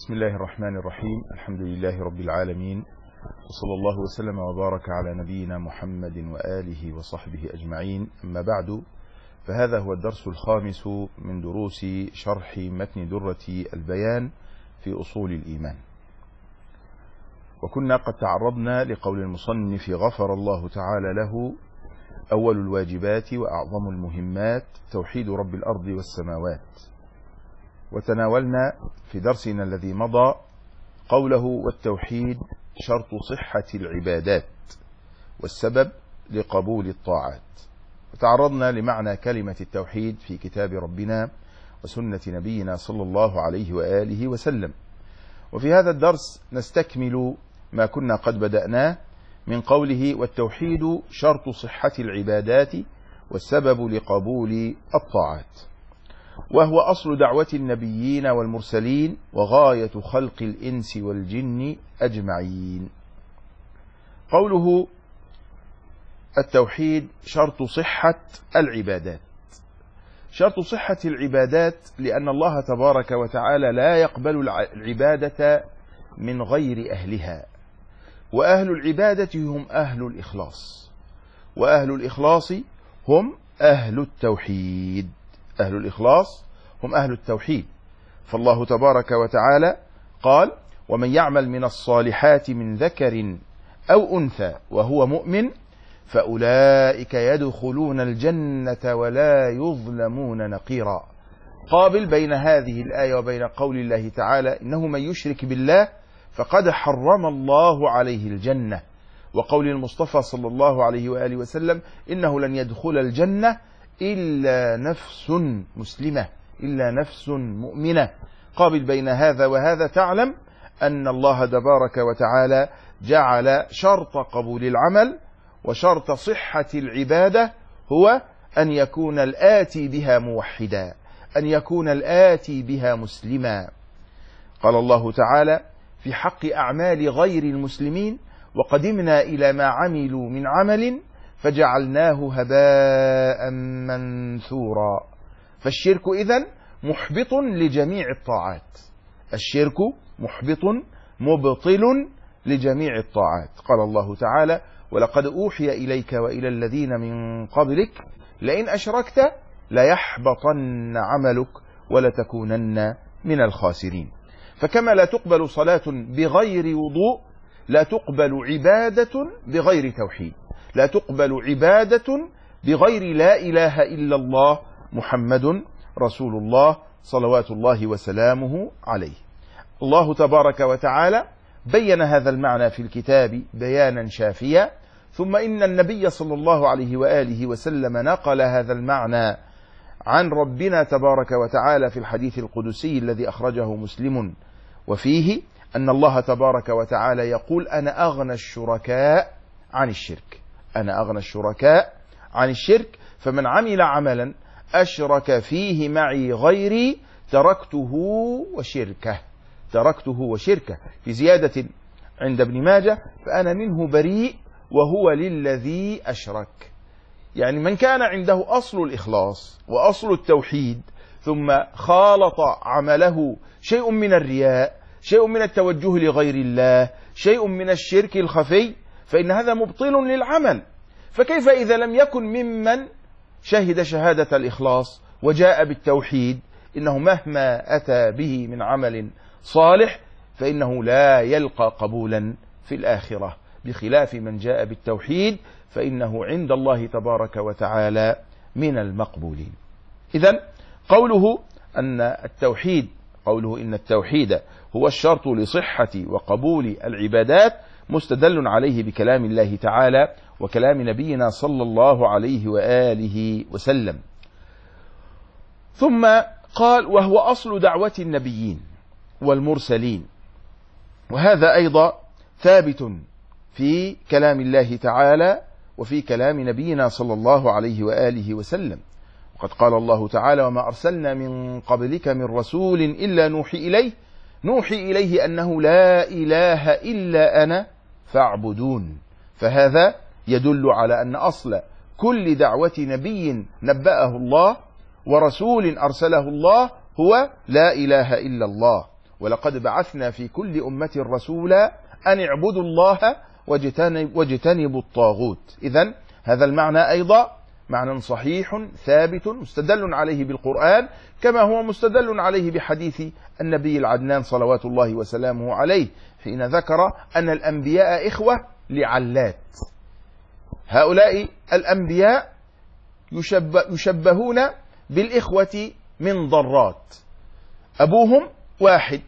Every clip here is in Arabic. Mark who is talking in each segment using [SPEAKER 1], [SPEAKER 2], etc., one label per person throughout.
[SPEAKER 1] بسم الله الرحمن الرحيم. الحمد لله رب العالمين، وصلى الله وسلم وبارك على نبينا محمد وآله وصحبه أجمعين. أما بعد، فهذا هو الدرس الخامس من دروس شرح متن درة البيان في أصول الإيمان. وكنا قد تعرضنا لقول المصنف غفر الله تعالى له: أول الواجبات وأعظم المهمات توحيد رب الأرض والسماوات. وتناولنا في درسنا الذي مضى قوله: والتوحيد شرط صحة العبادات والسبب لقبول الطاعات. وتعرضنا لمعنى كلمة التوحيد في كتاب ربنا وسنة نبينا صلى الله عليه وآله وسلم. وفي هذا الدرس نستكمل ما كنا قد بدأناه من قوله: والتوحيد شرط صحة العبادات والسبب لقبول الطاعات، وهو أصل دعوة النبيين والمرسلين وغاية خلق الإنس والجن أجمعين. قوله التوحيد شرط صحة العبادات. شرط صحة العبادات لأن الله تبارك وتعالى لا يقبل العبادة من غير أهلها، وأهل العبادة هم أهل الإخلاص، وأهل الإخلاص هم أهل التوحيد. أهل الإخلاص هم أهل التوحيد. فالله تبارك وتعالى قال: ومن يعمل من الصالحات من ذكر أو أنثى وهو مؤمن فأولئك يدخلون الجنة ولا يظلمون نقيرا. قابل بين هذه الآية وبين قول الله تعالى: إنه من يشرك بالله فقد حرم الله عليه الجنة، وقول المصطفى صلى الله عليه وآله وسلم: إنه لن يدخل الجنة إلا نفس مسلمة، إلا نفس مؤمنة. قابل بين هذا وهذا. تعلم أن الله تبارك وتعالى جعل شرط قبول العمل وشرط صحة العبادة هو أن يكون الآتي بها موحدا، أن يكون الآتي بها مسلما. قال الله تعالى في حق أعمال غير المسلمين: وقدمنا إلى ما عملوا من عمل فجعلناه هباء منثورا. فالشرك إذن محبط لجميع الطاعات، الشرك محبط مبطل لجميع الطاعات. قال الله تعالى: ولقد أوحي إليك وإلى الذين من قبلك لئن أشركت ليحبطن عملك ولتكونن من الخاسرين. فكما لا تقبل صلاة بغير وضوء، لا تقبل عبادة بغير توحيد، لا تقبل عبادة بغير لا إله إلا الله محمد رسول الله صلوات الله وسلامه عليه. الله تبارك وتعالى بين هذا المعنى في الكتاب بيانا شافيا، ثم إن النبي صلى الله عليه وآله وسلم نقل هذا المعنى عن ربنا تبارك وتعالى في الحديث القدسي الذي أخرجه مسلم، وفيه أن الله تبارك وتعالى يقول: أنا أغنى الشركاء عن الشرك، أنا أغنى الشركاء عن الشرك، فمن عمل عملا أشرك فيه معي غيري تركته وشركه، تركته وشركه. في زيادة عند ابن ماجه: فأنا منه بريء وهو للذي أشرك. يعني من كان عنده أصل الإخلاص وأصل التوحيد ثم خالط عمله شيء من الرياء، شيء من التوجه لغير الله، شيء من الشرك الخفي، فإن هذا مبطل للعمل. فكيف إذا لم يكن ممن شهد شهادة الإخلاص وجاء بالتوحيد؟ إنه مهما أتى به من عمل صالح فإنه لا يلقى قبولا في الآخرة، بخلاف من جاء بالتوحيد فإنه عند الله تبارك وتعالى من المقبولين. إذن قوله أن التوحيد، قوله إن التوحيد هو الشرط لصحة وقبول العبادات مستدل عليه بكلام الله تعالى وكلام نبينا صلى الله عليه وآله وسلم. ثم قال: وهو أصل دعوة النبيين والمرسلين. وهذا أيضا ثابت في كلام الله تعالى وفي كلام نبينا صلى الله عليه وآله وسلم. وقد قال الله تعالى: وما أرسلنا من قبلك من رسول إلا نوحي إليه أنه لا إله إلا أنا فاعبدون. فهذا يدل على أن أصل كل دعوة نبي نبأه الله ورسول أرسله الله هو لا إله إلا الله. ولقد بعثنا في كل أمة رسولا أن اعبدوا الله واجتنبوا الطاغوت. إذن هذا المعنى أيضا معنى صحيح ثابت مستدل عليه بالقرآن، كما هو مستدل عليه بحديث النبي العدنان صلوات الله وسلامه عليه حين ذكر أن الأنبياء إخوة لعلات. هؤلاء الأنبياء يشبهون بالإخوة من ضرات، أبوهم واحد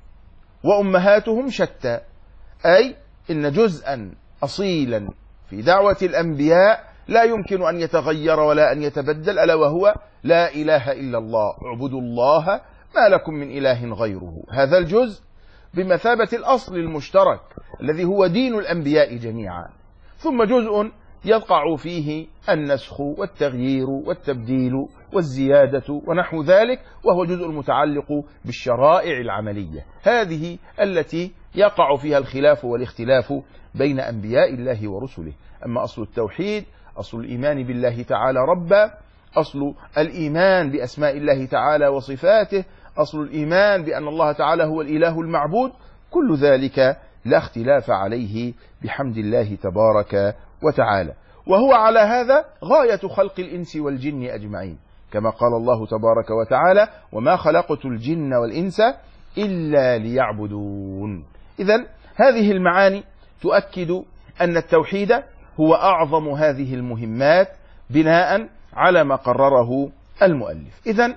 [SPEAKER 1] وأمهاتهم شتى، أي إن جزءا أصيلا في دعوة الأنبياء لا يمكن أن يتغير ولا أن يتبدل، ألا وهو لا إله إلا الله، اعبدوا الله ما لكم من إله غيره. هذا الجزء بمثابة الأصل المشترك الذي هو دين الأنبياء جميعا، ثم جزء يقع فيه النسخ والتغيير والتبديل والزيادة ونحو ذلك، وهو جزء متعلق بالشرائع العملية، هذه التي يقع فيها الخلاف والاختلاف بين أنبياء الله ورسله. أما أصل التوحيد، أصل الإيمان بالله تعالى ربا، أصل الإيمان بأسماء الله تعالى وصفاته، أصل الإيمان بأن الله تعالى هو الإله المعبود، كل ذلك لا اختلاف عليه بحمد الله تبارك وتعالى. وهو على هذا غاية خلق الإنس والجن أجمعين، كما قال الله تبارك وتعالى: وما خلقت الجن والإنس إلا ليعبدون. إذن هذه المعاني تؤكد أن التوحيد هو أعظم هذه المهمات بناء على ما قرره المؤلف. إذن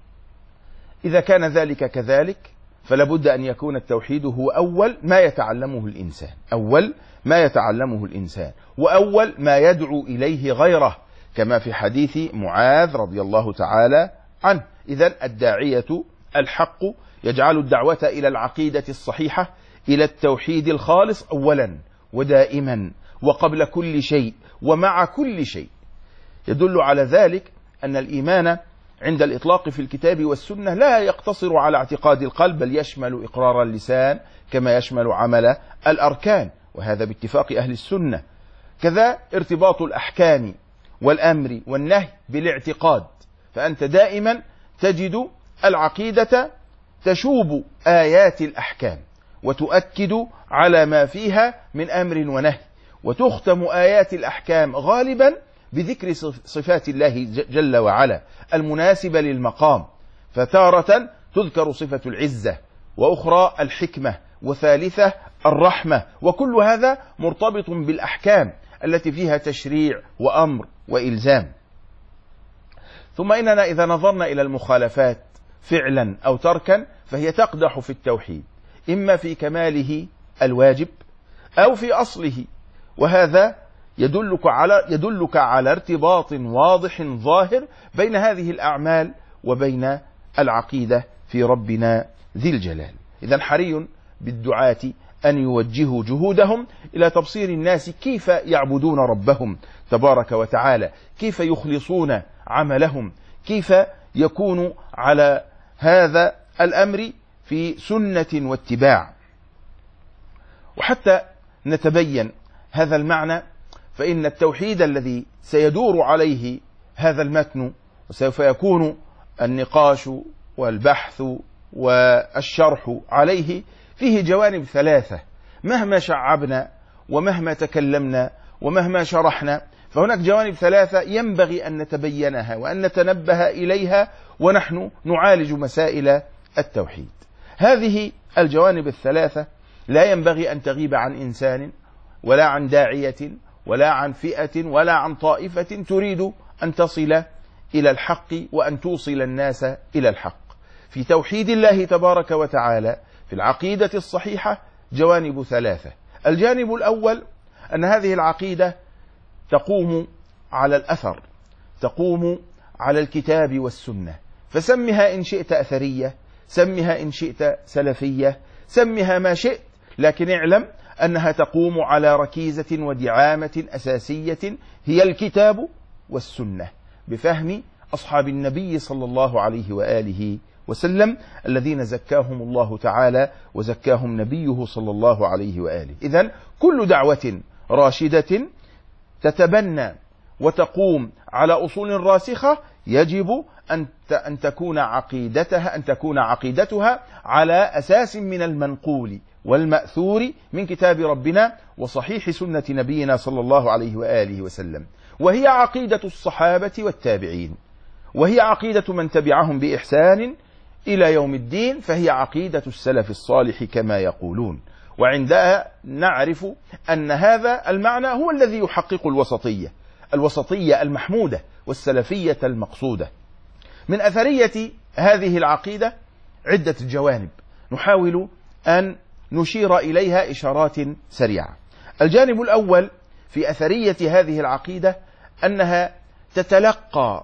[SPEAKER 1] إذا كان ذلك كذلك فلابد أن يكون التوحيد هو أول ما يتعلمه الإنسان، أول ما يتعلمه الإنسان، وأول ما يدعو إليه غيره، كما في حديث معاذ رضي الله تعالى عنه. إذن الداعية الحق يجعل الدعوة إلى العقيدة الصحيحة، إلى التوحيد الخالص أولا ودائما وقبل كل شيء ومع كل شيء. يدل على ذلك أن الإيمان عند الإطلاق في الكتاب والسنة لا يقتصر على اعتقاد القلب، بل يشمل إقرار اللسان كما يشمل عمل الأركان، وهذا باتفاق أهل السنة. كذا ارتباط الأحكام والأمر والنهي بالاعتقاد، فأنت دائما تجد العقيدة تشوب آيات الأحكام وتؤكد على ما فيها من أمر ونهي، وتختم آيات الأحكام غالبا بذكر صفات الله جل وعلا المناسبة للمقام، فتارة تذكر صفة العزة، وأخرى الحكمة، وثالثة الرحمة، وكل هذا مرتبط بالأحكام التي فيها تشريع وأمر وإلزام. ثم إننا إذا نظرنا إلى المخالفات فعلا أو تركا فهي تقدح في التوحيد، إما في كماله الواجب أو في أصله، وهذا يدلك على ارتباط واضح ظاهر بين هذه الأعمال وبين العقيدة في ربنا ذي الجلال. إذن حري بالدعاة أن يوجهوا جهودهم إلى تبصير الناس كيف يعبدون ربهم تبارك وتعالى، كيف يخلصون عملهم، كيف يكون على هذا الأمر في سنة واتباع. وحتى نتبين هذا المعنى، فإن التوحيد الذي سيدور عليه هذا المتن وسوف يكون النقاش والبحث والشرح عليه فيه جوانب ثلاثة، مهما شعبنا ومهما تكلمنا ومهما شرحنا فهناك جوانب ثلاثة ينبغي أن نتبينها وأن نتنبه إليها ونحن نعالج مسائل التوحيد. هذه الجوانب الثلاثة لا ينبغي أن تغيب عن إنسان ولا عن داعية ولا عن فئة ولا عن طائفة تريد أن تصل إلى الحق وأن توصل الناس إلى الحق. في توحيد الله تبارك وتعالى في العقيدة الصحيحة جوانب ثلاثة. الجانب الأول أن هذه العقيدة تقوم على الأثر، تقوم على الكتاب والسنة، فسمها إن شئت أثرية، سمها إن شئت سلفية، سمها ما شئت، لكن اعلم أنها تقوم على ركيزة ودعامة أساسية هي الكتاب والسنة، بفهم أصحاب النبي صلى الله عليه وآله وسلم الذين زكاهم الله تعالى وزكاهم نبيه صلى الله عليه وآله. إذن كل دعوة راشدة تتبنى وتقوم على أصول راسخة يجب أن تكون عقيدتها على أساس من المنقول والمأثور من كتاب ربنا وصحيح سنة نبينا صلى الله عليه وآله وسلم، وهي عقيدة الصحابة والتابعين، وهي عقيدة من تبعهم بإحسان إلى يوم الدين، فهي عقيدة السلف الصالح كما يقولون. وعندها نعرف أن هذا المعنى هو الذي يحقق الوسطية المحمودة والسلفية المقصودة. من أثرية هذه العقيدة عدة جوانب نحاول أن نشير إليها إشارات سريعة. الجانب الأول في أثرية هذه العقيدة أنها تتلقى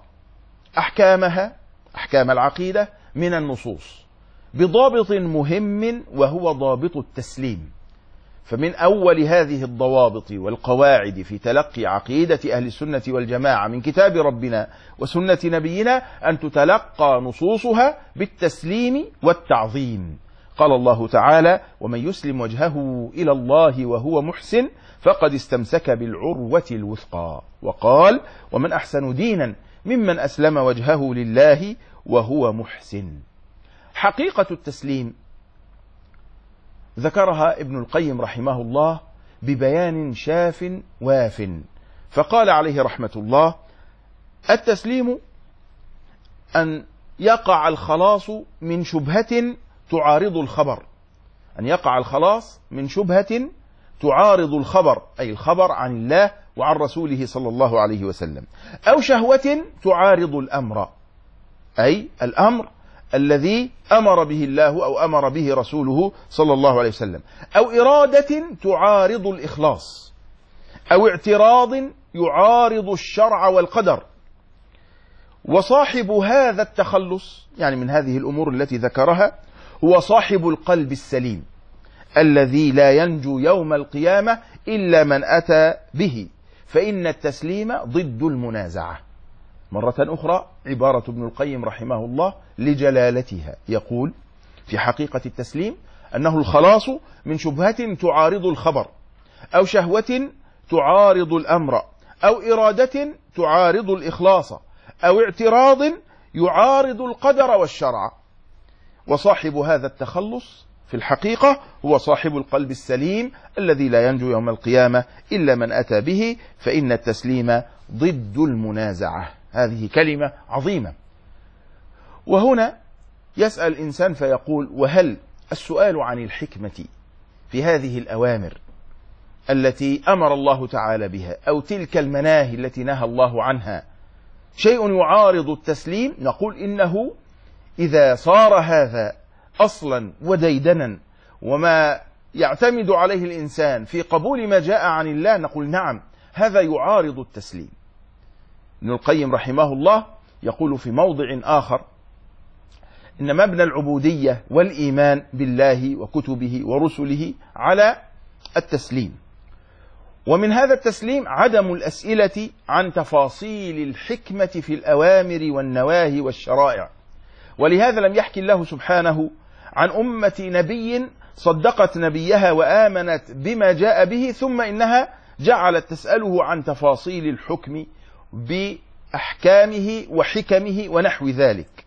[SPEAKER 1] أحكام العقيدة من النصوص بضابط مهم وهو ضابط التسليم. فمن أول هذه الضوابط والقواعد في تلقي عقيدة أهل السنة والجماعة من كتاب ربنا وسنة نبينا أن تتلقى نصوصها بالتسليم والتعظيم. قال الله تعالى: ومن يسلم وجهه إلى الله وهو محسن فقد استمسك بالعروة الوثقى. وقال: ومن أحسن دينا ممن أسلم وجهه لله وهو محسن. حقيقة التسليم ذكرها ابن القيم رحمه الله ببيان شاف واف، فقال عليه رحمة الله: التسليم أن يقع الخلاص من شبهة تعارض الخبر، أن يقع الخلاص من شبهة تعارض الخبر، أي الخبر عن الله وعن رسوله صلى الله عليه وسلم، أو شهوة تعارض الأمر، أي الأمر الذي أمر به الله أو أمر به رسوله صلى الله عليه وسلم، أو إرادة تعارض الإخلاص، أو اعتراض يعارض الشرع والقدر. وصاحب هذا التخلص يعني من هذه الأمور التي ذكرها هو صاحب القلب السليم الذي لا ينجو يوم القيامة إلا من أتى به، فإن التسليم ضد المنازعة. مرة أخرى عبارة ابن القيم رحمه الله لجلالتها، يقول في حقيقة التسليم أنه الخلاص من شبهة تعارض الخبر، أو شهوة تعارض الأمر، أو إرادة تعارض الإخلاص، أو اعتراض يعارض القدر والشرع. وصاحب هذا التخلص في الحقيقة هو صاحب القلب السليم الذي لا ينجو يوم القيامة إلا من أتى به، فإن التسليم ضد المنازعة. هذه كلمة عظيمة. وهنا يسأل الإنسان فيقول: وهل السؤال عن الحكمة في هذه الأوامر التي أمر الله تعالى بها أو تلك المناهي التي نهى الله عنها شيء يعارض التسليم؟ نقول إنه إذا صار هذا أصلا وديدنا وما يعتمد عليه الإنسان في قبول ما جاء عن الله، نقول نعم هذا يعارض التسليم. ابن القيم رحمه الله يقول في موضع آخر: إن مبنى العبودية والإيمان بالله وكتبه ورسله على التسليم، ومن هذا التسليم عدم الأسئلة عن تفاصيل الحكمة في الأوامر والنواهي والشرائع. ولهذا لم يحكي الله سبحانه عن أمة نبي صدقت نبيها وآمنت بما جاء به ثم إنها جعلت تسأله عن تفاصيل الحكم بأحكامه وحكمه ونحو ذلك.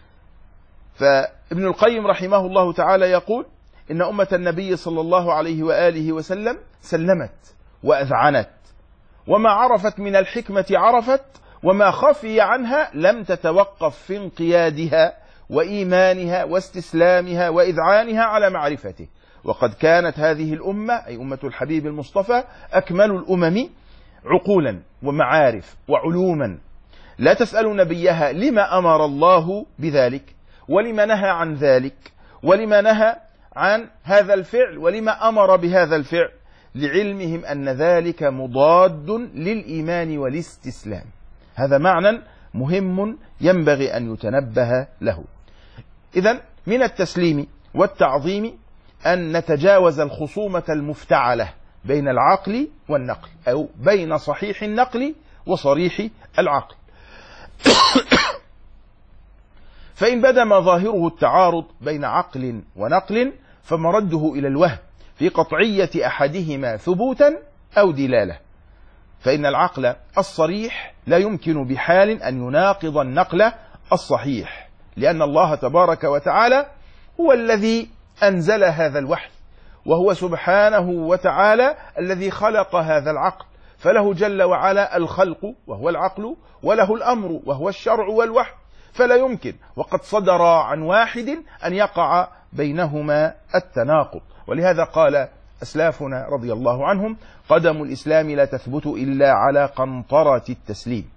[SPEAKER 1] فابن القيم رحمه الله تعالى يقول: إن أمة النبي صلى الله عليه وآله وسلم سلمت وأذعنت، وما عرفت من الحكمة عرفت، وما خفي عنها لم تتوقف في انقيادها وإيمانها واستسلامها وإذعانها على معرفته. وقد كانت هذه الأمة أي أمة الحبيب المصطفى أكمل الأمم عقولا ومعارف وعلوما، لا تسأل نبيها لما أمر الله بذلك، ولما نهى عن ذلك، ولما نهى عن هذا الفعل، ولما أمر بهذا الفعل، لعلمهم أن ذلك مضاد للإيمان والاستسلام. هذا معنى مهم ينبغي أن يتنبه له. إذن من التسليم والتعظيم أن نتجاوز الخصومة المفتعلة بين العقل والنقل، أو بين صحيح النقل وصريح العقل. فإن بدا ما ظاهره التعارض بين عقل ونقل فمرده إلى الوهم في قطعية أحدهما ثبوتا أو دلالة. فإن العقل الصريح لا يمكن بحال أن يناقض النقل الصحيح، لأن الله تبارك وتعالى هو الذي أنزل هذا الوحي، وهو سبحانه وتعالى الذي خلق هذا العقل، فله جل وعلا الخلق وهو العقل، وله الأمر وهو الشرع والوحي، فلا يمكن وقد صدر عن واحد أن يقع بينهما التناقض. ولهذا قال أسلافنا رضي الله عنهم: قدم الإسلام لا تثبت إلا على قنطرة التسليم.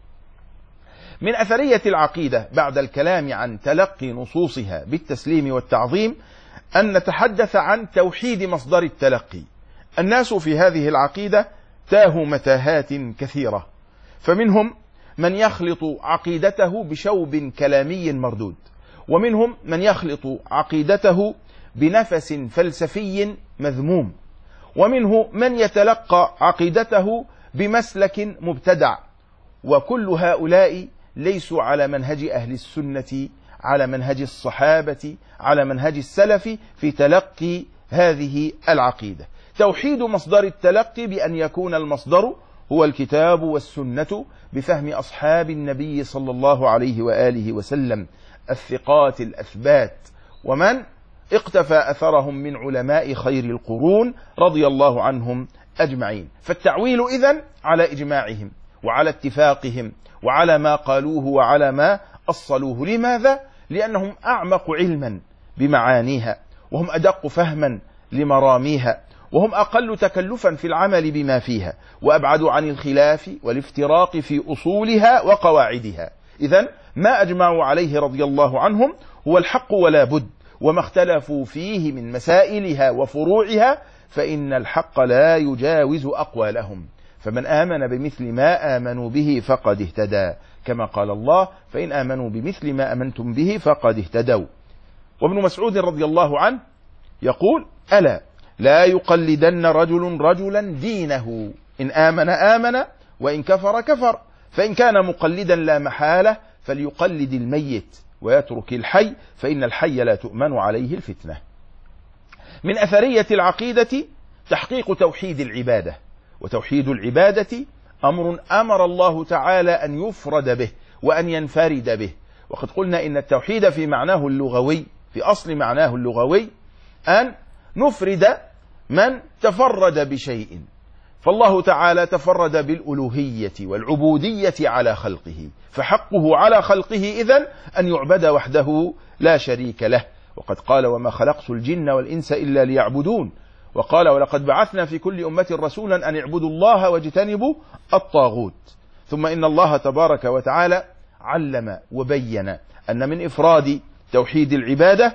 [SPEAKER 1] من أثرية العقيدة بعد الكلام عن تلقي نصوصها بالتسليم والتعظيم أن نتحدث عن توحيد مصدر التلقي. الناس في هذه العقيدة تاهوا متاهات كثيرة، فمنهم من يخلط عقيدته بشوب كلامي مردود، ومنهم من يخلط عقيدته بنفس فلسفي مذموم، ومنه من يتلقى عقيدته بمسلك مبتدع، وكل هؤلاء ليسوا على منهج أهل السنة، على منهج الصحابة، على منهج السلف في تلقي هذه العقيدة. توحيد مصدر التلقي بأن يكون المصدر هو الكتاب والسنة بفهم أصحاب النبي صلى الله عليه وآله وسلم الثقات الأثبات، ومن اقتفى أثرهم من علماء خير القرون رضي الله عنهم أجمعين. فالتعويل إذن على إجماعهم وعلى اتفاقهم وعلى ما قالوه وعلى ما أصلوه. لماذا؟ لأنهم أعمق علما بمعانيها، وهم أدق فهما لمراميها، وهم أقل تكلفا في العمل بما فيها، وأبعد عن الخلاف والافتراق في أصولها وقواعدها. إذن ما أجمعوا عليه رضي الله عنهم هو الحق ولا بد، وما اختلفوا فيه من مسائلها وفروعها فإن الحق لا يجاوز أقوالهم، فمن آمن بمثل ما آمنوا به فقد اهتدى، كما قال الله: فإن آمنوا بمثل ما آمنتم به فقد اهتدوا. وابن مسعود رضي الله عنه يقول: ألا لا يقلدن رجل رجلا دينه، إن آمن آمن وإن كفر كفر، فإن كان مقلدا لا محالة فليقلد الميت ويترك الحي، فإن الحي لا تؤمن عليه الفتنة. من أثرية العقيدة تحقيق توحيد العبادة، وتوحيد العبادة أمر الله تعالى أن يفرد به وأن ينفرد به. وقد قلنا إن التوحيد في معناه اللغوي، في أصل معناه اللغوي، أن نفرد من تفرد بشيء، فالله تعالى تفرد بالألوهية والعبودية على خلقه، فحقه على خلقه إذن أن يعبد وحده لا شريك له. وقد قال: وما خلقت الجن والإنس إلا ليعبدون. وقال: ولقد بعثنا في كل أمة رسولا أن اعبدوا الله واجتنبوا الطاغوت. ثم إن الله تبارك وتعالى علم وبين أن من إفراد توحيد العبادة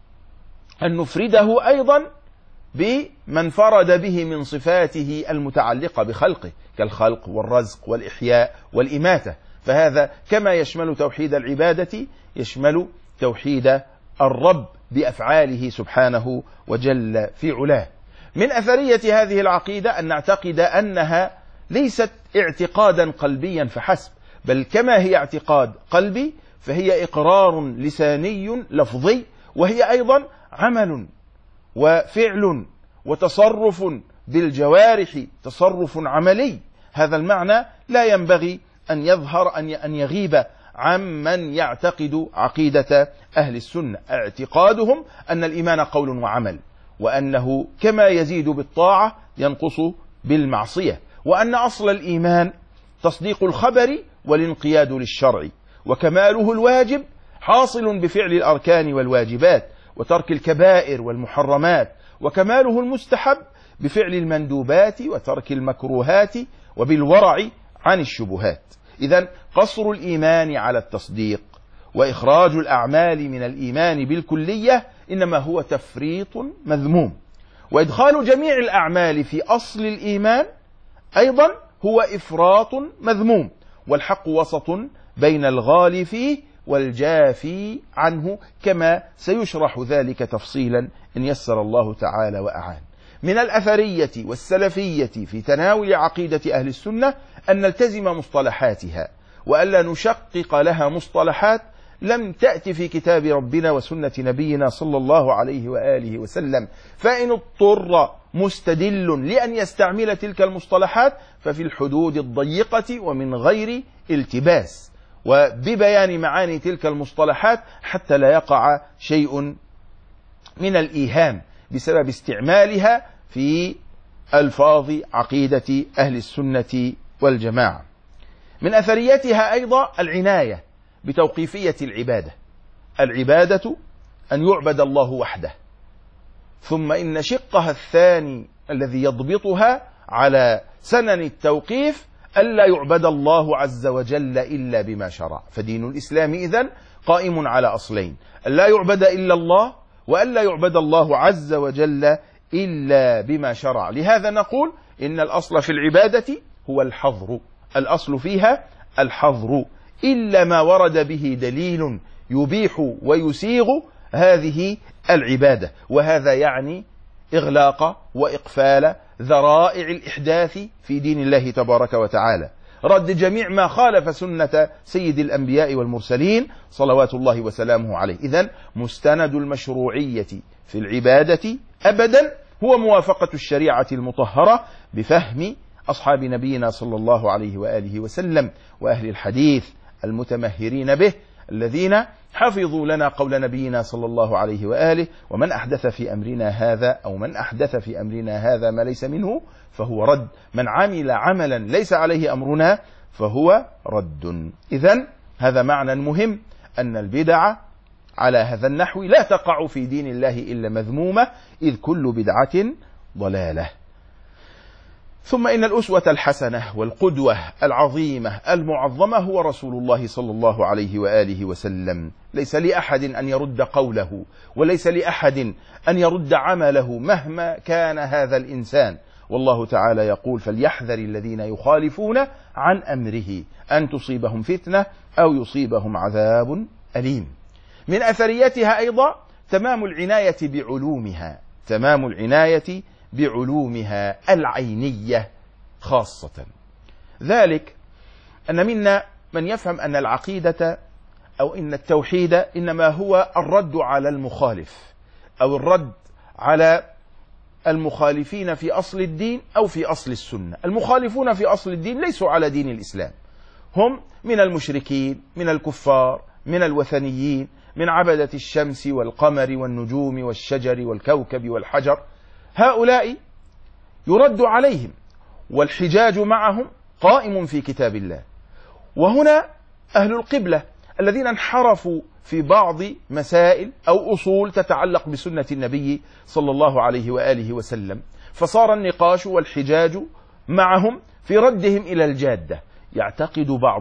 [SPEAKER 1] أن نفرده أيضا بمن فرد به من صفاته المتعلقة بخلقه، كالخلق والرزق والإحياء والإماتة، فهذا كما يشمل توحيد العبادة يشمل توحيد الرب بأفعاله سبحانه وجل في علاه. من أثرية هذه العقيدة أن نعتقد أنها ليست اعتقادا قلبيا فحسب، بل كما هي اعتقاد قلبي فهي إقرار لساني لفظي، وهي أيضا عمل وفعل وتصرف بالجوارح، تصرف عملي. هذا المعنى لا ينبغي أن يظهر أن يغيب عمن يعتقد عقيدة أهل السنة. اعتقادهم أن الإيمان قول وعمل، وأنه كما يزيد بالطاعة ينقص بالمعصية، وأن أصل الإيمان تصديق الخبر والانقياد للشرع، وكماله الواجب حاصل بفعل الأركان والواجبات وترك الكبائر والمحرمات، وكماله المستحب بفعل المندوبات وترك المكروهات وبالورع عن الشبهات. إذن قصر الإيمان على التصديق وإخراج الأعمال من الإيمان بالكلية إنما هو تفريط مذموم، وإدخال جميع الأعمال في أصل الإيمان أيضا هو إفراط مذموم، والحق وسط بين الغالي فيه والجافي عنه، كما سيشرح ذلك تفصيلا إن يسر الله تعالى وأعان. من الأثرية والسلفية في تناول عقيدة أهل السنة أن نلتزم مصطلحاتها، وألا نشقق لها مصطلحات لم تأتي في كتاب ربنا وسنة نبينا صلى الله عليه وآله وسلم. فإن اضطر مستدل لأن يستعمل تلك المصطلحات ففي الحدود الضيقة ومن غير التباس، وببيان معاني تلك المصطلحات حتى لا يقع شيء من الإيهام بسبب استعمالها في ألفاظ عقيدة أهل السنة والجماعة. من أثريتها أيضا العناية بتوقيفية العبادة. العبادة أن يعبد الله وحده، ثم إن شقها الثاني الذي يضبطها على سنن التوقيف ألا يعبد الله عز وجل إلا بما شرع. فدين الإسلام إذن قائم على أصلين: ألا يعبد إلا الله، وألا يعبد الله عز وجل إلا بما شرع. لهذا نقول إن الأصل في العبادة هو الحظر، الأصل فيها الحظر، إلا ما ورد به دليل يبيح ويسيغ هذه العبادة، وهذا يعني إغلاق وإقفال ذرائع الإحداث في دين الله تبارك وتعالى، رد جميع ما خالف سنة سيد الأنبياء والمرسلين صلوات الله وسلامه عليه. إذن مستند المشروعية في العبادة أبدا هو موافقة الشريعة المطهرة بفهم أصحاب نبينا صلى الله عليه وآله وسلم وأهل الحديث المتمهرين به، الذين حفظوا لنا قول نبينا صلى الله عليه وآله: ومن أحدث في أمرنا هذا، أو من أحدث في أمرنا هذا ما ليس منه فهو رد، من عمل عملا ليس عليه أمرنا فهو رد. إذن هذا معنى مهم، أن البدع على هذا النحو لا تقع في دين الله إلا مذمومة، إذ كل بدعة ضلالة. ثم إن الأسوة الحسنة والقدوة العظيمة المعظمة هو رسول الله صلى الله عليه وآله وسلم. ليس لأحد أن يرد قوله، وليس لأحد أن يرد عمله مهما كان هذا الإنسان. والله تعالى يقول: فليحذر الذين يخالفون عن أمره أن تصيبهم فتنة أو يصيبهم عذاب أليم. من أثريتها أيضا تمام العناية بعلومها، تمام العناية بعلومها العينية خاصة. ذلك أن منا من يفهم أن العقيدة أو إن التوحيد إنما هو الرد على المخالف، أو الرد على المخالفين في أصل الدين أو في أصل السنة. المخالفون في أصل الدين ليسوا على دين الإسلام، هم من المشركين، من الكفار، من الوثنيين، من عبدة الشمس والقمر والنجوم والشجر والكوكب والحجر. هؤلاء يرد عليهم، والحجاج معهم قائم في كتاب الله. وهنا أهل القبلة الذين انحرفوا في بعض مسائل أو أصول تتعلق بسنة النبي صلى الله عليه وآله وسلم، فصار النقاش والحجاج معهم في ردهم إلى الجادة. يعتقد بعض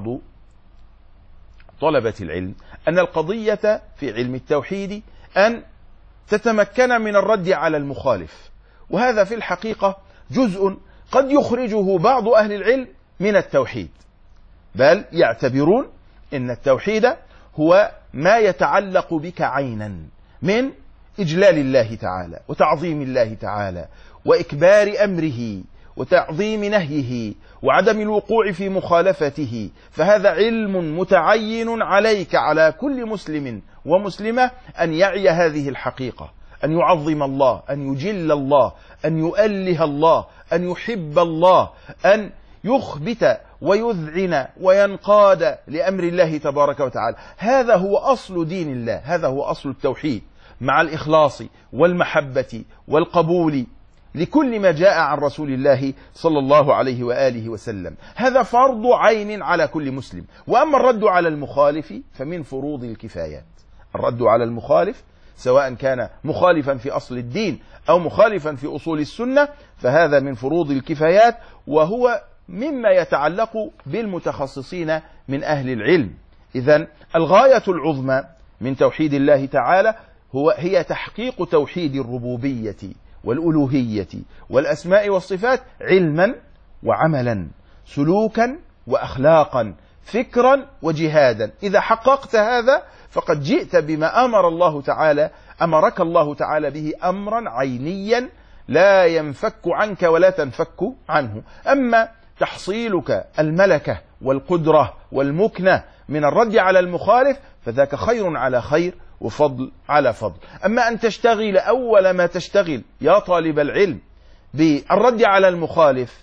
[SPEAKER 1] طلبة العلم أن القضية في علم التوحيد أن تتمكن من الرد على المخالف، وهذا في الحقيقة جزء قد يخرجه بعض أهل العلم من التوحيد، بل يعتبرون أن التوحيد هو ما يتعلق بك عينا من إجلال الله تعالى وتعظيم الله تعالى وإكبار أمره وتعظيم نهيه وعدم الوقوع في مخالفته. فهذا علم متعين عليك، على كل مسلم ومسلمة، أن يعي هذه الحقيقة، أن يعظم الله، أن يجل الله، أن يؤله الله، أن يحب الله، أن يخبت ويذعن وينقاد لأمر الله تبارك وتعالى. هذا هو أصل دين الله، هذا هو أصل التوحيد، مع الإخلاص والمحبة والقبول لكل ما جاء عن رسول الله صلى الله عليه وآله وسلم. هذا فرض عين على كل مسلم. وأما الرد على المخالف فمن فروض الكفايات. الرد على المخالف سواء كان مخالفا في أصل الدين أو مخالفا في أصول السنة، فهذا من فروض الكفايات، وهو مما يتعلق بالمتخصصين من أهل العلم. إذن الغاية العظمى من توحيد الله تعالى هي تحقيق توحيد الربوبية والألوهية والأسماء والصفات علما وعملا، سلوكا وأخلاقا، فكرا وجهادا. إذا حققت هذا فقد جئت بما أمرك الله تعالى به أمرا عينيا لا ينفك عنك ولا تنفك عنه. أما تحصيلك الملكة والقدرة والمكنة من الرد على المخالف فذاك خير على خير وفضل على فضل. أما أن تشتغل أول ما تشتغل يا طالب العلم بالرد على المخالف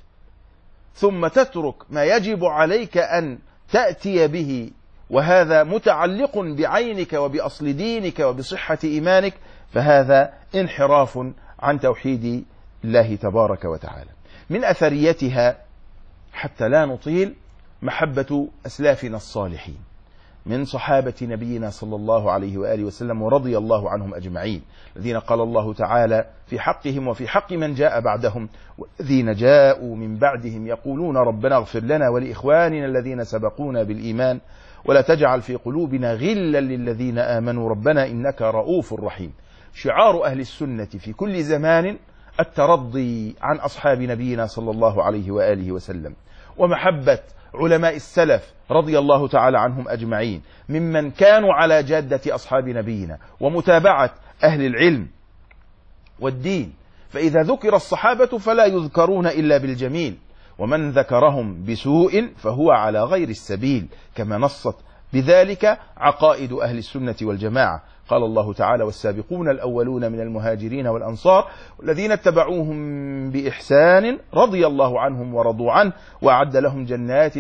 [SPEAKER 1] ثم تترك ما يجب عليك أن تأتي به، وهذا متعلق بعينك وبأصل دينك وبصحة إيمانك، فهذا انحراف عن توحيد الله تبارك وتعالى. من أثريتها حتى لا نطيل محبة أسلافنا الصالحين من صحابة نبينا صلى الله عليه وآله وسلم ورضي الله عنهم أجمعين، الذين قال الله تعالى في حقهم وفي حق من جاء بعدهم: والذين جاءوا من بعدهم يقولون ربنا اغفر لنا ولإخواننا الذين سبقونا بالإيمان ولا تجعل في قلوبنا غلا للذين آمنوا ربنا إنك رؤوف رحيم. شعار أهل السنة في كل زمان الترضي عن أصحاب نبينا صلى الله عليه وآله وسلم، ومحبة علماء السلف رضي الله تعالى عنهم أجمعين ممن كانوا على جادة أصحاب نبينا، ومتابعة أهل العلم والدين. فإذا ذكر الصحابة فلا يذكرون إلا بالجميل، ومن ذكرهم بسوء فهو على غير السبيل، كما نصت بذلك عقائد أهل السنة والجماعة. قال الله تعالى: والسابقون الأولون من المهاجرين والأنصار والذين اتبعوهم بإحسان رضي الله عنهم ورضوا عنه وأعد لهم جنات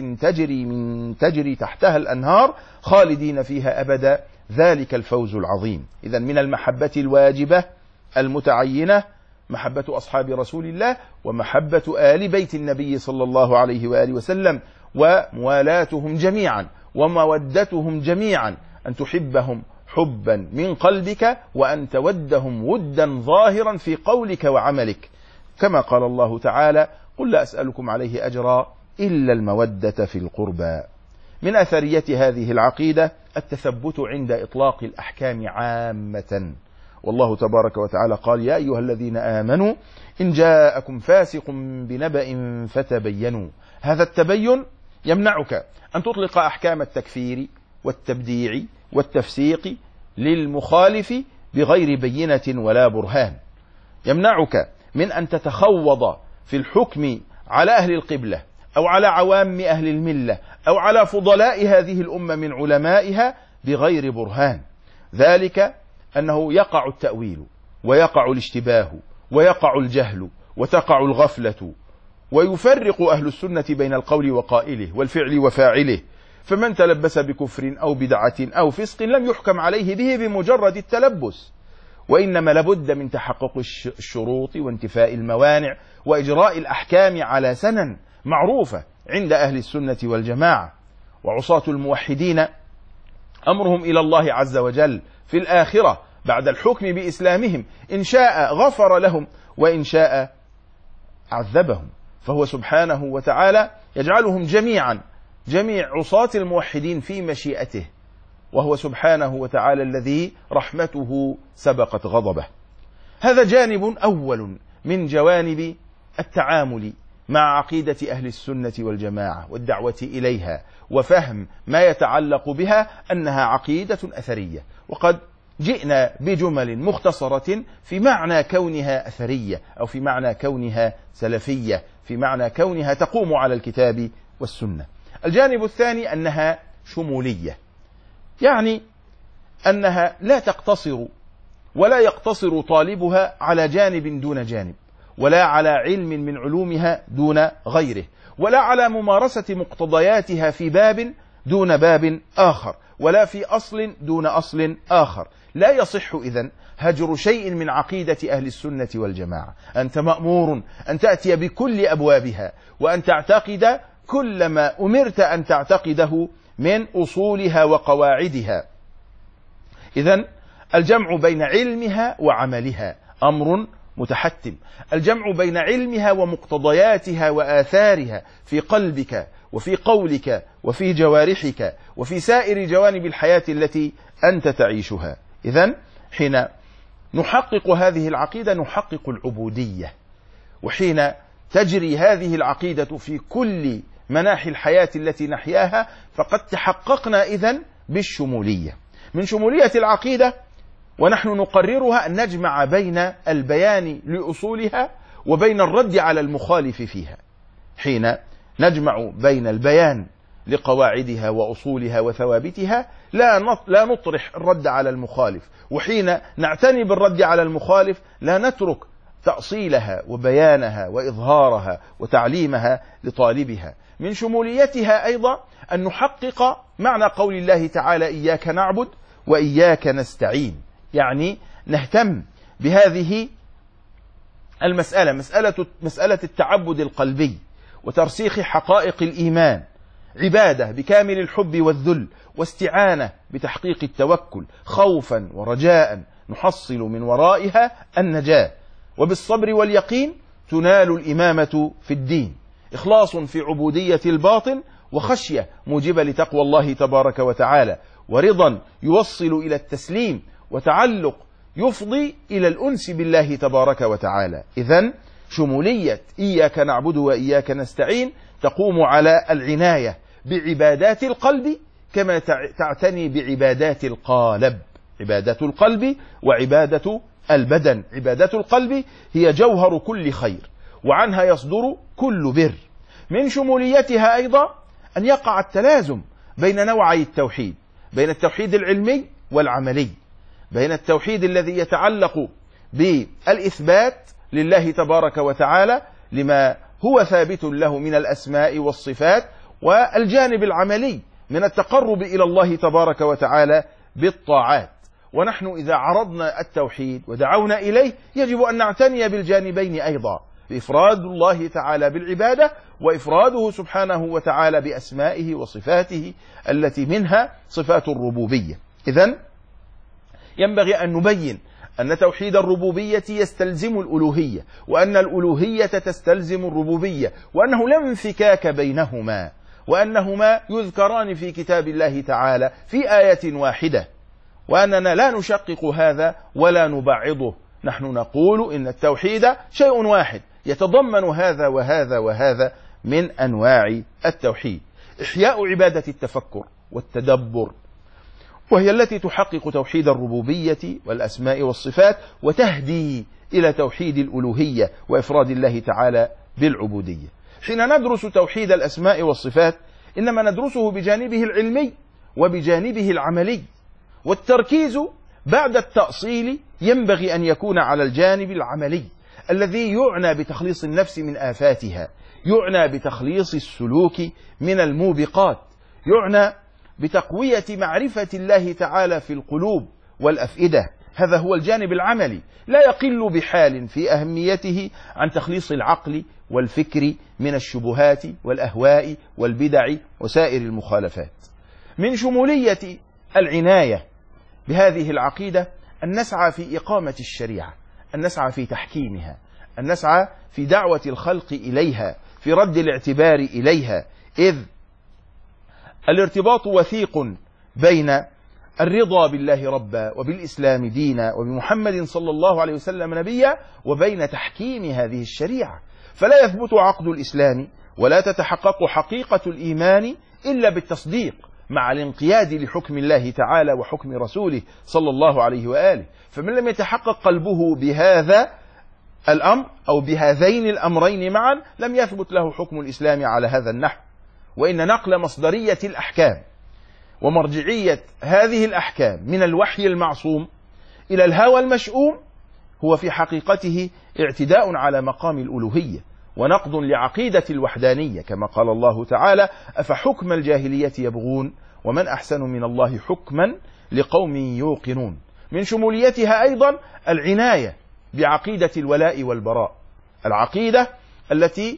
[SPEAKER 1] تجري تحتها الأنهار خالدين فيها أبدا ذلك الفوز العظيم. إذن من المحبة الواجبة المتعينة محبة أصحاب رسول الله ومحبة آل بيت النبي صلى الله عليه وآله وسلم، وموالاتهم جميعا ومودتهم جميعا، أن تحبهم حبا من قلبك وأن تودهم ودا ظاهرا في قولك وعملك، كما قال الله تعالى: قل لا أسألكم عليه أجرا إلا المودة في القربى. من أثرية هذه العقيدة التثبت عند إطلاق الأحكام عامة، والله تبارك وتعالى قال: يا أيها الذين آمنوا إن جاءكم فاسق بنبأ فتبينوا. هذا التبين يمنعك أن تطلق أحكام التكفير والتبديع والتفسيق للمخالف بغير بينة ولا برهان، يمنعك من أن تتخوض في الحكم على أهل القبلة أو على عوام أهل الملة أو على فضلاء هذه الأمة من علمائها بغير برهان. ذلك أنه يقع التأويل ويقع الاشتباه ويقع الجهل وتقع الغفلة، ويفرق أهل السنة بين القول وقائله والفعل وفاعله، فمن تلبس بكفر أو بدعة أو فسق لم يحكم عليه به بمجرد التلبس، وإنما لابد من تحقق الشروط وانتفاء الموانع وإجراء الأحكام على سنن معروفة عند أهل السنة والجماعة. وعصاة الموحدين أمرهم إلى الله عز وجل في الآخرة بعد الحكم بإسلامهم، إن شاء غفر لهم وإن شاء عذبهم، فهو سبحانه وتعالى يجعلهم جميع عصاة الموحدين في مشيئته، وهو سبحانه وتعالى الذي رحمته سبقت غضبه. هذا جانب أول من جوانب التعامل مع عقيدة أهل السنة والجماعة والدعوة إليها وفهم ما يتعلق بها أنها عقيدة أثرية. وقد جئنا بجمل مختصرة في معنى كونها أثرية، أو في معنى كونها سلفية، في معنى كونها تقوم على الكتاب والسنة. الجانب الثاني أنها شمولية، يعني أنها لا تقتصر ولا يقتصر طالبها على جانب دون جانب، ولا على علم من علومها دون غيره، ولا على ممارسة مقتضياتها في باب دون باب آخر، ولا في أصل دون أصل آخر. لا يصح إذن هجر شيء من عقيدة أهل السنة والجماعة. أنت مأمور أن تأتي بكل أبوابها وأن تعتقد كل ما أمرت أن تعتقده من أصولها وقواعدها. إذن الجمع بين علمها وعملها أمر متحتم، الجمع بين علمها ومقتضياتها وآثارها في قلبك وفي قولك وفي جوارحك وفي سائر جوانب الحياة التي أنت تعيشها. إذن حين نحقق هذه العقيدة نحقق العبودية، وحين تجري هذه العقيدة في كل مناحي الحياة التي نحياها فقد تحققنا إذن بالشمولية. من شمولية العقيدة ونحن نقررها أن نجمع بين البيان لأصولها وبين الرد على المخالف فيها. حين نجمع بين البيان لقواعدها وأصولها وثوابتها لا نطرح الرد على المخالف، وحين نعتني بالرد على المخالف لا نترك تأصيلها وبيانها وإظهارها وتعليمها لطالبها. من شموليتها أيضا أن نحقق معنى قول الله تعالى إياك نعبد وإياك نستعين، يعني نهتم بهذه المسألة، مسألة التعبد القلبي وترسيخ حقائق الإيمان، عبادة بكامل الحب والذل، واستعانة بتحقيق التوكل، خوفا ورجاء نحصل من ورائها النجاة، وبالصبر واليقين تنال الإمامة في الدين، إخلاص في عبودية الباطن، وخشية موجبة لتقوى الله تبارك وتعالى، ورضا يوصل إلى التسليم، وتعلق يفضي إلى الأنس بالله تبارك وتعالى. إذن شمولية إياك نعبد وإياك نستعين تقوم على العناية بعبادات القلب كما تعتني بعبادات القالب، عبادة القلب وعبادة البدن. عبادة القلب هي جوهر كل خير، وعنها يصدر كل بر. من شموليتها أيضا أن يقع التلازم بين نوعي التوحيد، بين التوحيد العلمي والعملي، بين التوحيد الذي يتعلق بالإثبات لله تبارك وتعالى لما هو ثابت له من الأسماء والصفات، والجانب العملي من التقرب إلى الله تبارك وتعالى بالطاعات. ونحن إذا عرضنا التوحيد ودعونا إليه يجب أن نعتني بالجانبين أيضا، بإفراد الله تعالى بالعبادة، وإفراده سبحانه وتعالى بأسمائه وصفاته التي منها صفات الربوبية. إذن ينبغي أن نبين أن توحيد الربوبية يستلزم الألوهية، وأن الألوهية تستلزم الربوبية، وأنه لا انفكاك بينهما، وأنهما يذكران في كتاب الله تعالى في آية واحدة، وأننا لا نشقق هذا ولا نبعضه. نحن نقول إن التوحيد شيء واحد يتضمن هذا وهذا وهذا من أنواع التوحيد. إحياء عبادة التفكر والتدبر، وهي التي تحقق توحيد الربوبية والأسماء والصفات، وتهدي إلى توحيد الألوهية وإفراد الله تعالى بالعبودية. حين ندرس توحيد الأسماء والصفات إنما ندرسه بجانبه العلمي وبجانبه العملي، والتركيز بعد التأصيل ينبغي أن يكون على الجانب العملي الذي يعنى بتخليص النفس من آفاتها، يعنى بتخليص السلوك من الموبقات، يعنى بتقوية معرفة الله تعالى في القلوب والأفئدة. هذا هو الجانب العملي، لا يقل بحال في أهميته عن تخليص العقل والفكر من الشبهات والأهواء والبدع وسائر المخالفات. من شمولية العناية بهذه العقيدة أن نسعى في إقامة الشريعة، أن نسعى في تحكيمها، أن نسعى في دعوة الخلق إليها، في رد الاعتبار إليها، إذ الارتباط وثيق بين الرضا بالله ربا وبالإسلام دينا وبمحمد صلى الله عليه وسلم نبيا وبين تحكيم هذه الشريعة. فلا يثبت عقد الإسلام ولا تتحقق حقيقة الإيمان إلا بالتصديق مع الانقياد لحكم الله تعالى وحكم رسوله صلى الله عليه وآله. فمن لم يتحقق قلبه بهذا الأمر أو بهذين الأمرين معا لم يثبت له حكم الإسلام على هذا النحو. وإن نقل مصدرية الأحكام ومرجعية هذه الأحكام من الوحي المعصوم إلى الهوى المشؤوم هو في حقيقته اعتداء على مقام الألوهية ونقض لعقيدة الوحدانية، كما قال الله تعالى: أفحكم الجاهلية يبغون ومن أحسن من الله حكما لقوم يوقنون. من شموليتها أيضا العناية بعقيدة الولاء والبراء، العقيدة التي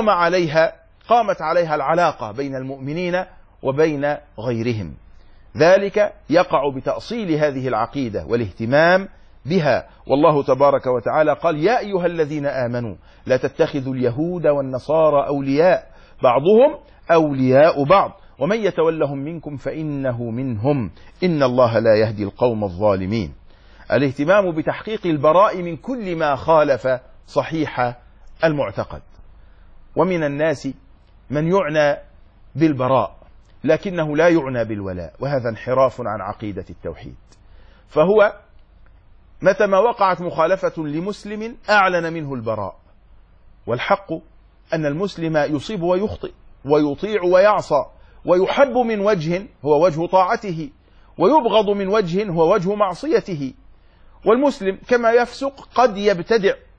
[SPEAKER 1] قامت عليها العلاقة بين المؤمنين وبين غيرهم. ذلك يقع بتأصيل هذه العقيدة والاهتمام بها. والله تبارك وتعالى قال: يا أيها الذين آمنوا لا تتخذوا اليهود والنصارى أولياء بعضهم أولياء بعض ومن يتولهم منكم فإنه منهم إن الله لا يهدي القوم الظالمين. الاهتمام بتحقيق البراء من كل ما خالف صحيح المعتقد. ومن الناس من يعنى بالبراء لكنه لا يعنى بالولاء، وهذا انحراف عن عقيدة التوحيد. فهو متى ما وقعت مخالفة لمسلم أعلن منه البراء، والحق أن المسلم يصيب ويخطئ ويطيع ويعصى، ويحب من وجه هو وجه طاعته، ويبغض من وجه هو وجه معصيته. والمسلم كما يفسق قد يبتدع،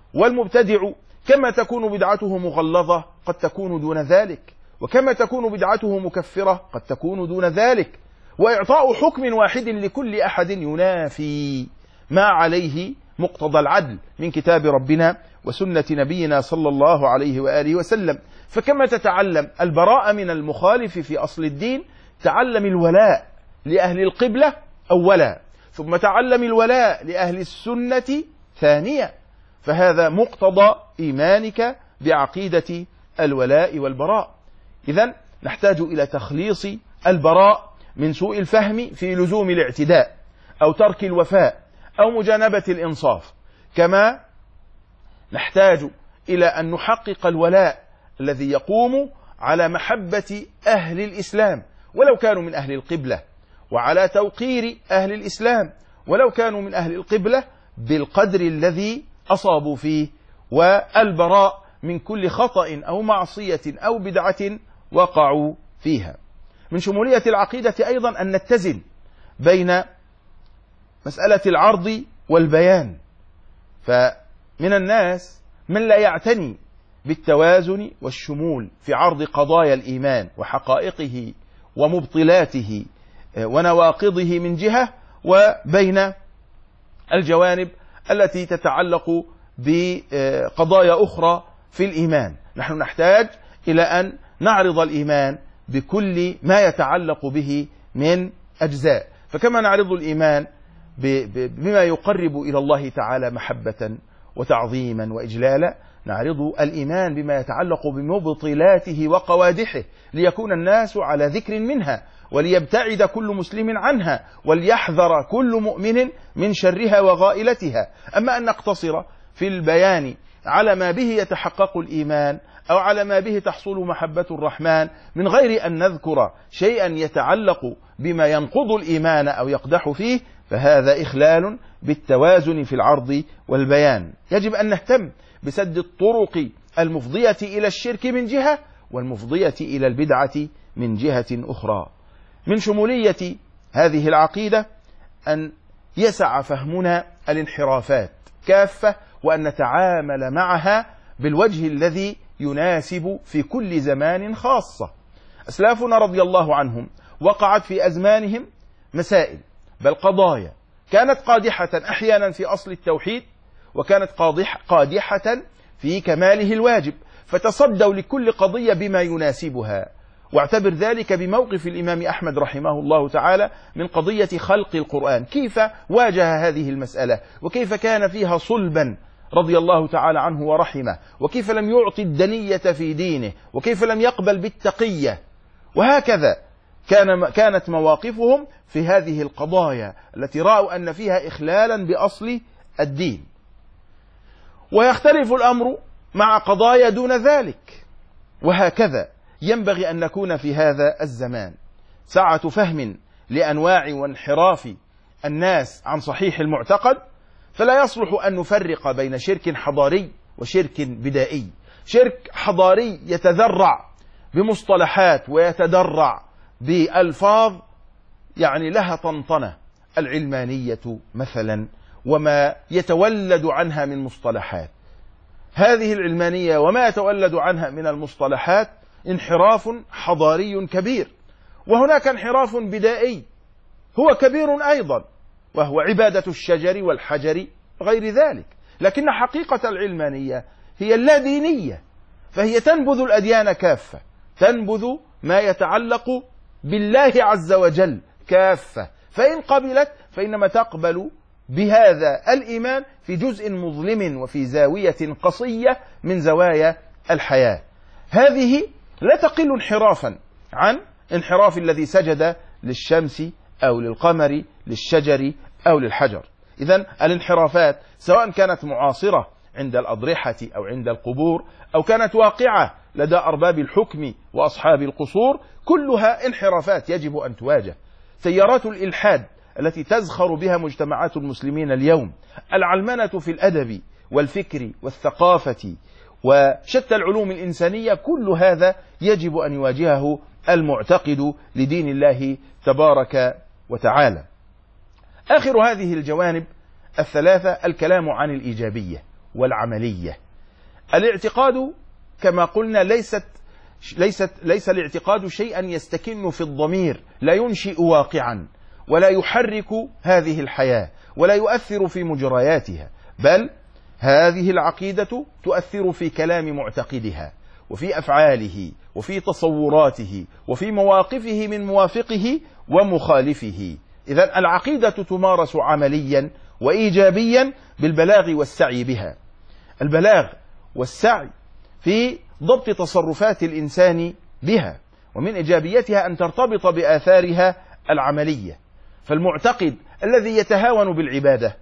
[SPEAKER 1] والمبتدع كما تكون بدعته مغلظة قد تكون دون ذلك، وكما تكون بدعته مكفرة قد تكون دون ذلك. وإعطاء حكم واحد لكل أحد ينافي ما عليه مقتضى العدل من كتاب ربنا وسنة نبينا صلى الله عليه وآله وسلم. فكما تتعلم البراءة من المخالف في أصل الدين، تعلم الولاء لأهل القبلة أولا، ثم تعلم الولاء لأهل السنة ثانيا. فهذا مقتضى إيمانك بعقيدة الولاء والبراء. إذن نحتاج إلى تخليص البراء من سوء الفهم في لزوم الاعتداء أو ترك الوفاء أو مجانبة الإنصاف، كما نحتاج إلى أن نحقق الولاء الذي يقوم على محبة أهل الإسلام ولو كانوا من أهل القبلة، وعلى توقير أهل الإسلام ولو كانوا من أهل القبلة بالقدر الذي أصابوا فيه، والبراء من كل خطأ أو معصية أو بدعة وقعوا فيها. من شمولية العقيدة أيضا أن نتزن بين مسألة العرض والبيان، فمن الناس من لا يعتني بالتوازن والشمول في عرض قضايا الإيمان وحقائقه ومبطلاته ونواقضه من جهة، وبين الجوانب التي تتعلق بقضايا أخرى في الإيمان. نحن نحتاج إلى أن نعرض الإيمان بكل ما يتعلق به من أجزاء، فكما نعرض الإيمان بما يقرب إلى الله تعالى محبة وتعظيما وإجلالا، نعرض الإيمان بما يتعلق بمبطلاته وقوادحه، ليكون الناس على ذكر منها، وليبتعد كل مسلم عنها، وليحذر كل مؤمن من شرها وغائلتها. أما أن نقتصر في البيان على ما به يتحقق الإيمان أو على ما به تحصل محبة الرحمن من غير أن نذكر شيئا يتعلق بما ينقض الإيمان أو يقدح فيه، فهذا إخلال بالتوازن في العرض والبيان. يجب أن نهتم بسد الطرق المفضية إلى الشرك من جهة، والمفضية إلى البدعة من جهة أخرى. من شمولية هذه العقيدة أن يسع فهمنا الانحرافات كافة، وأن نتعامل معها بالوجه الذي يناسب في كل زمان خاصة. أسلافنا رضي الله عنهم وقعت في أزمانهم مسائل بل قضايا كانت قادحة أحيانا في أصل التوحيد، وكانت قادحة في كماله الواجب، فتصدوا لكل قضية بما يناسبها. واعتبر ذلك بموقف الإمام أحمد رحمه الله تعالى من قضية خلق القرآن، كيف واجه هذه المسألة، وكيف كان فيها صلبا رضي الله تعالى عنه ورحمه، وكيف لم يعطي الدنية في دينه، وكيف لم يقبل بالتقية. وهكذا كانت مواقفهم في هذه القضايا التي رأوا أن فيها إخلالا بأصل الدين. ويختلف الأمر مع قضايا دون ذلك. وهكذا ينبغي أن نكون في هذا الزمان سعة فهم لأنواع وانحراف الناس عن صحيح المعتقد، فلا يصلح أن نفرق بين شرك حضاري وشرك بدائي. شرك حضاري يتذرع بمصطلحات ويتدرع بألفاظ يعني لها طنطنة، العلمانية مثلا وما يتولد عنها من مصطلحات. هذه العلمانية وما يتولد عنها من المصطلحات انحراف حضاري كبير. وهناك انحراف بدائي هو كبير أيضا، وهو عبادة الشجر والحجر غير ذلك. لكن حقيقة العلمانية هي اللادينية، فهي تنبذ الأديان كافة، تنبذ ما يتعلق بالله عز وجل كافة، فإن قبلت فإنما تقبل بهذا الإيمان في جزء مظلم وفي زاوية قصية من زوايا الحياة. هذه لا تقل انحرافا عن انحراف الذي سجد للشمس أو للقمر، للشجر أو للحجر. إذن الانحرافات سواء كانت معاصرة عند الأضرحة أو عند القبور، أو كانت واقعة لدى أرباب الحكم وأصحاب القصور، كلها انحرافات يجب أن تواجه. تيارات الإلحاد التي تزخر بها مجتمعات المسلمين اليوم، العلمنة في الأدب والفكر والثقافة وشتى العلوم الإنسانية، كل هذا يجب أن يواجهه المعتقد لدين الله تبارك وتعالى. آخر هذه الجوانب الثلاثة الكلام عن الإيجابية والعملية. الاعتقاد كما قلنا ليس الاعتقاد شيئا يستكن في الضمير، لا ينشئ واقعا ولا يحرك هذه الحياة ولا يؤثر في مجرياتها، بل هذه العقيدة تؤثر في كلام معتقدها وفي أفعاله وفي تصوراته وفي مواقفه من موافقه ومخالفه. إذن العقيدة تمارس عمليا وإيجابيا بالبلاغ والسعي بها، البلاغ والسعي في ضبط تصرفات الإنسان بها، ومن إيجابيتها أن ترتبط بآثارها العملية. فالمعتقد الذي يتهاون بالعبادة،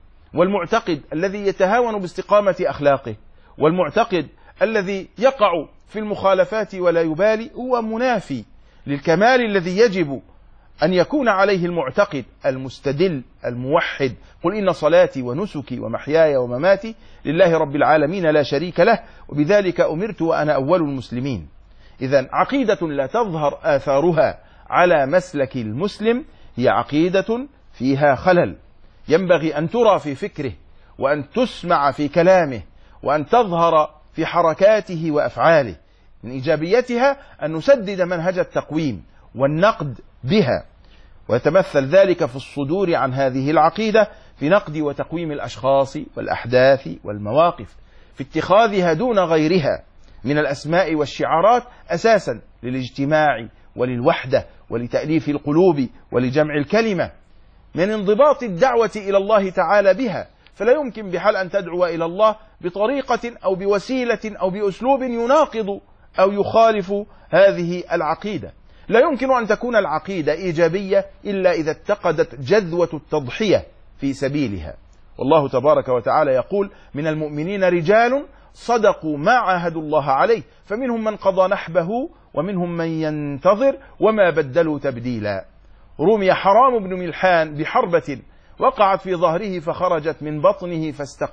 [SPEAKER 1] والمعتقد الذي يتهاون باستقامة أخلاقه، والمعتقد الذي يقع في المخالفات ولا يبالي، هو منافي للكمال الذي يجب أن يكون عليه المعتقد المستدل الموحد. قل إن صلاتي ونسكي ومحياي ومماتي لله رب العالمين لا شريك له وبذلك أمرت وأنا أول المسلمين. إذن عقيدة لا تظهر آثارها على مسلك المسلم هي عقيدة فيها خلل، ينبغي أن ترى في فكره وأن تسمع في كلامه وأن تظهر في حركاته وأفعاله. من إيجابيتها أن نسدد منهج التقويم والنقد بها، ويتمثل ذلك في الصدور عن هذه العقيدة في نقد وتقويم الأشخاص والأحداث والمواقف، في اتخاذها دون غيرها من الأسماء والشعارات أساسا للاجتماع وللوحدة ولتأليف القلوب ولجمع الكلمة، من انضباط الدعوة إلى الله تعالى بها. فلا يمكن بحال أن تدعو إلى الله بطريقة أو بوسيلة أو بأسلوب يناقض أو يخالف هذه العقيدة. لا يمكن أن تكون العقيدة إيجابية إلا إذا اتقدت جذوة التضحية في سبيلها. والله تبارك وتعالى يقول: من المؤمنين رجال صدقوا ما عاهدوا الله عليه فمنهم من قضى نحبه ومنهم من ينتظر وما بدلوا تبديلا. رمي حرام بن ملحان بحربة وقعت في ظهره فخرجت من بطنه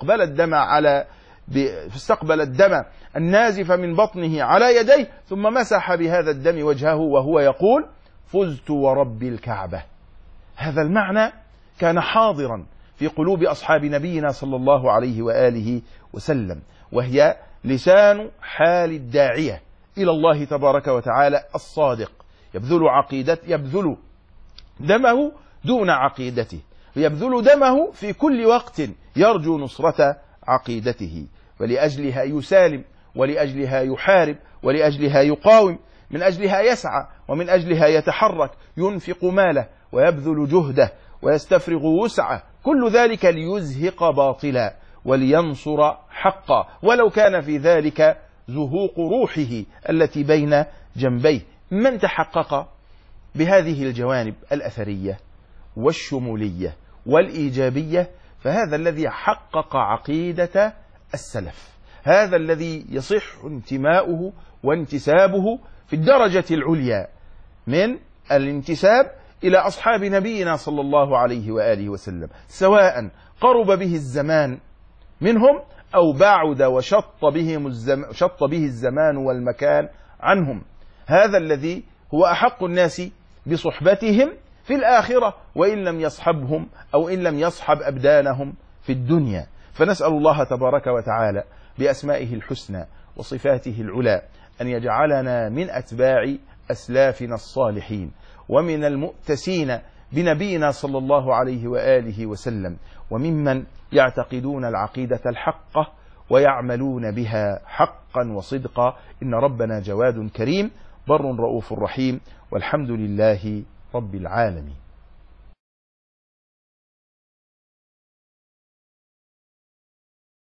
[SPEAKER 1] فاستقبل الدم النازف من بطنه على يديه ثم مسح بهذا الدم وجهه وهو يقول: فزت ورب الكعبة. هذا المعنى كان حاضرا في قلوب أصحاب نبينا صلى الله عليه وآله وسلم، وهي لسان حال الداعية إلى الله تبارك وتعالى الصادق، يبذل دمه دون عقيدته، ويبذل دمه في كل وقت يرجو نصرة عقيدته، ولأجلها يسالم، ولأجلها يحارب، ولأجلها يقاوم، من أجلها يسعى، ومن أجلها يتحرك، ينفق ماله ويبذل جهده ويستفرغ وسعه، كل ذلك ليزهق باطلا ولينصر حقا، ولو كان في ذلك زهوق روحه التي بين جنبيه. من تحقق بهذه الجوانب الأثرية والشمولية والإيجابية فهذا الذي حقق عقيدة السلف، هذا الذي يصح انتماؤه وانتسابه في الدرجة العليا من الانتساب إلى أصحاب نبينا صلى الله عليه وآله وسلم، سواء قرب به الزمان منهم أو بعد وشط به الزمان والمكان عنهم. هذا الذي هو أحق الناس بصحبتهم في الآخرة وإن لم يصحبهم أو إن لم يصحب أبدانهم في الدنيا. فنسأل الله تبارك وتعالى بأسمائه الحسنى وصفاته العلى أن يجعلنا من أتباع أسلافنا الصالحين ومن المؤتسين بنبينا صلى الله عليه وآله وسلم، وممن يعتقدون العقيدة الحقة ويعملون بها حقا وصدقا. إن ربنا جواد كريم بر رؤوف رحيم، والحمد لله رب العالمين.